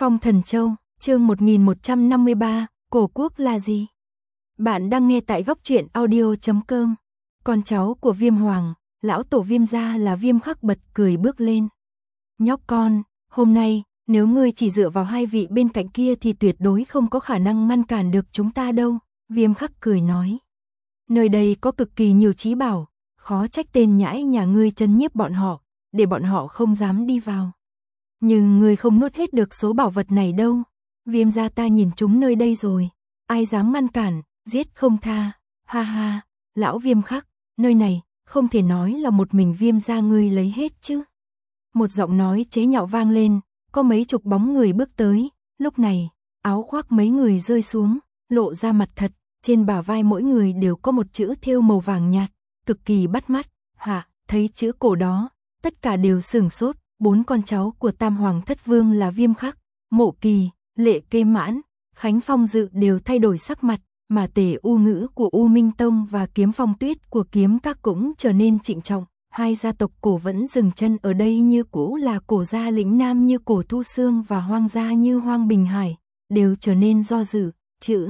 Phong Thần Châu, chương 1153, cổ quốc là gì? Bạn đang nghe tại góc truyện audio.com. Con cháu của Viêm Hoàng, lão tổ Viêm gia là Viêm Khắc bật cười bước lên. Nhóc con, hôm nay, nếu ngươi chỉ dựa vào hai vị bên cạnh kia thì tuyệt đối không có khả năng ngăn cản được chúng ta đâu, Viêm Khắc cười nói. Nơi đây có cực kỳ nhiều trí bảo, khó trách tên nhãi nhà ngươi trấn nhiếp bọn họ, để bọn họ không dám đi vào. Nhưng ngươi không nuốt hết được số bảo vật này đâu, Viêm gia ta nhìn chúng nơi đây rồi, ai dám ngăn cản, giết không tha, ha ha, lão Viêm Khắc, nơi này, không thể nói là một mình Viêm gia ngươi lấy hết chứ. Một giọng nói chế nhạo vang lên, có mấy chục bóng người bước tới, lúc này, áo khoác mấy người rơi xuống, lộ ra mặt thật, trên bả vai mỗi người đều có một chữ thêu màu vàng nhạt, cực kỳ bắt mắt, thấy chữ cổ đó, tất cả đều sửng sốt, bốn con cháu của Tam Hoàng Thất Vương là Viêm Khắc, Mộ Kỳ, Lệ Kê Mãn, Khánh Phong Dự đều thay đổi sắc mặt, mà Tề U Ngữ của U Minh Tông và Kiếm Phong Tuyết của Kiếm Các cũng trở nên trịnh trọng. Hai gia tộc cổ vẫn dừng chân ở đây như cũ là Cổ gia Lĩnh Nam như Cổ Thu Xương và Hoang gia như Hoang Bình Hải, đều trở nên do dự, chữ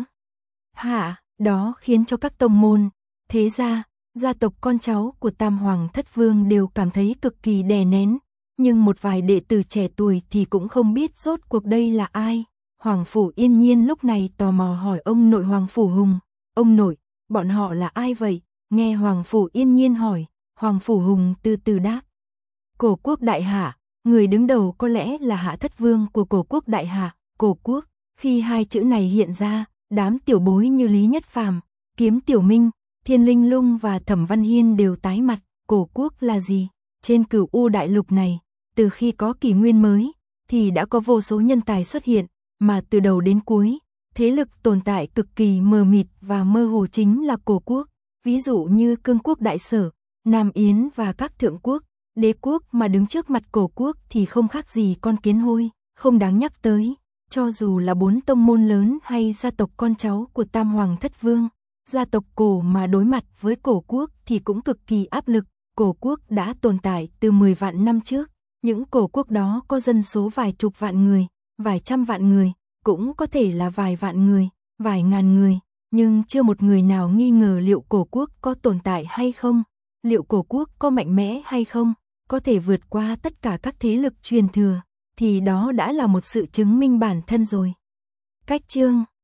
đó khiến cho các tông môn, thế gia, gia tộc con cháu của Tam Hoàng Thất Vương đều cảm thấy cực kỳ đè nén, nhưng một vài đệ tử trẻ tuổi thì cũng không biết rốt cuộc đây là ai. Hoàng Phủ Yên Nhiên lúc này tò mò hỏi ông nội Hoàng Phủ Hùng, ông nội, bọn họ là ai vậy? Nghe Hoàng Phủ Yên Nhiên hỏi, Hoàng Phủ Hùng từ từ đáp. Cổ quốc đại hạ, người đứng đầu có lẽ là Hạ Thất Vương của cổ quốc đại hạ, cổ quốc. Khi hai chữ này hiện ra, đám tiểu bối như Lý Nhất Phàm, Kiếm Tiểu Minh, Thiên Linh Lung và Thẩm Văn Hiên đều tái mặt. Cổ quốc là gì? Trên Cửu U đại lục này, từ khi có kỷ nguyên mới, thì đã có vô số nhân tài xuất hiện, mà từ đầu đến cuối, thế lực tồn tại cực kỳ mờ mịt và mơ hồ chính là cổ quốc. Ví dụ như Cương quốc Đại Sở, Nam Yến và các thượng quốc, đế quốc mà đứng trước mặt cổ quốc thì không khác gì con kiến hôi, không đáng nhắc tới. Cho dù là bốn tông môn lớn hay gia tộc con cháu của Tam Hoàng Thất Vương, gia tộc cổ mà đối mặt với cổ quốc thì cũng cực kỳ áp lực. Cổ quốc đã tồn tại từ 10 vạn năm trước, những cổ quốc đó có dân số vài chục vạn người, vài trăm vạn người, cũng có thể là vài vạn người, vài ngàn người, nhưng chưa một người nào nghi ngờ liệu cổ quốc có tồn tại hay không. Liệu cổ quốc có mạnh mẽ hay không, có thể vượt qua tất cả các thế lực truyền thừa, thì đó đã là một sự chứng minh bản thân rồi. Cách chương